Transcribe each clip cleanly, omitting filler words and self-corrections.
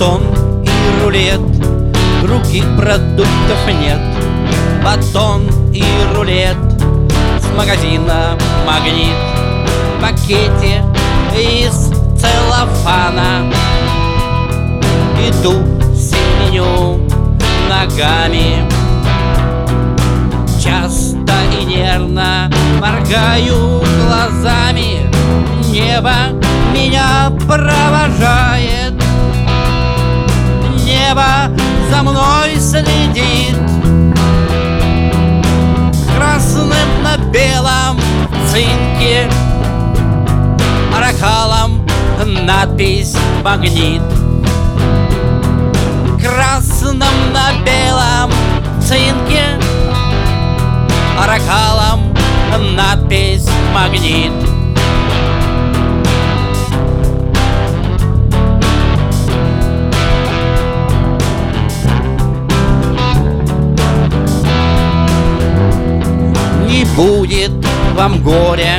Батон и рулет, других продуктов нет. Батон и рулет с магазина «Магнит», в пакете из целлофана. Иду, семеню ногами, часто и нервно моргаю глазами. Небо меня провожает, небо за мной следит. Красным на белом цинке, оракалом надпись «Магнит». Красным на белом цинке, оракалом надпись «Магнит». Не будет вам горя,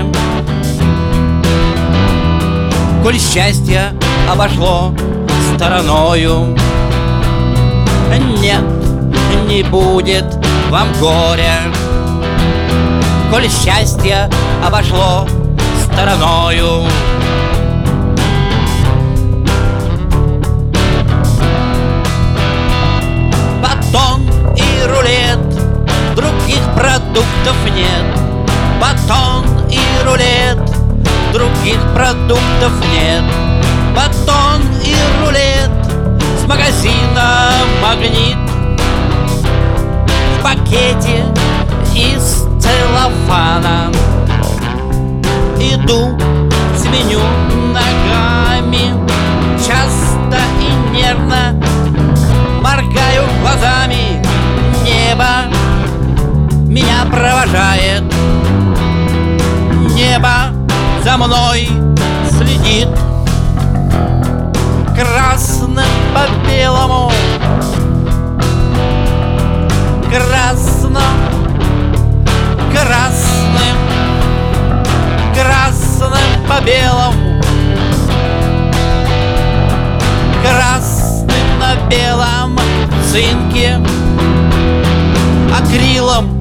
коль счастье обошло стороною. Нет, не будет вам горя, коль счастье обошло стороною. Батон и рулет, других продуктов нет. Батон и рулет, других продуктов нет. Батон и рулет с магазина «Магнит», в пакете из целлофана. Иду, сменю ногами, часто и нервно моргаю глазами. Небо меня провожает, небо за мной следит. Красным по белому, красным, красным, красным по белому, красным на белом цинке, акрилом.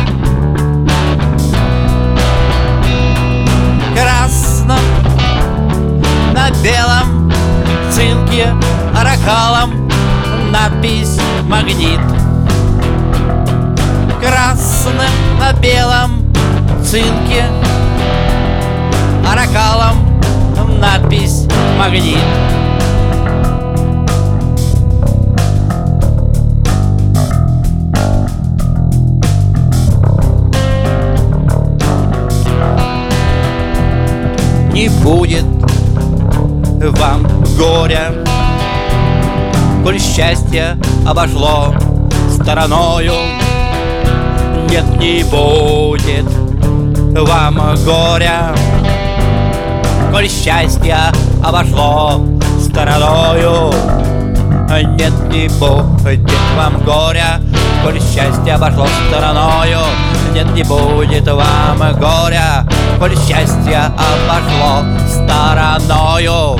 Красным на белом цинке, оракалом надпись «Магнит». Красным на белом цинке, оракалом надпись «Магнит». Не будет вам горя, коль счастье обошло стороною. Нет, не будет вам горя, коль счастье обошло стороною. Нет, не будет вам горя, коль счастье обошло стороною. Нет, не будет вам горя, коль счастье обошло стороною.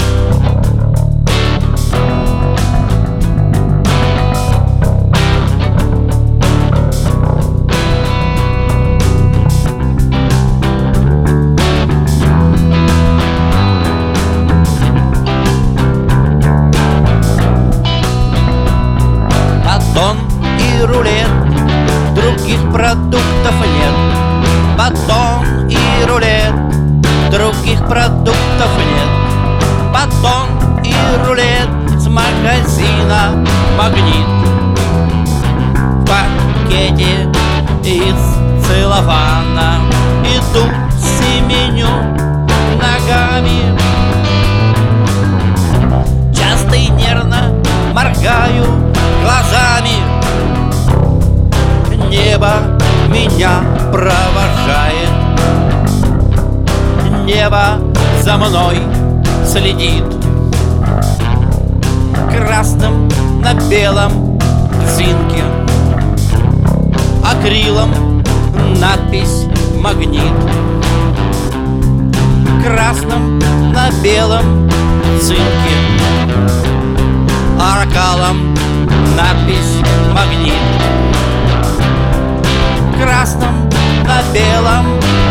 Батон и рулет, других продуктов нет. Батон и рулет, других продуктов нет. Батон и рулет с магазина «Магнит», в пакете из целлофана. Иду, семеню ногами, часто и нервно моргаю глазами. Небо меня провожает, небо за мной следит. Красным на белом цинке, акрилом надпись «Магнит». Красным на белом цинке, аркалом надпись «Магнит». Красным на белом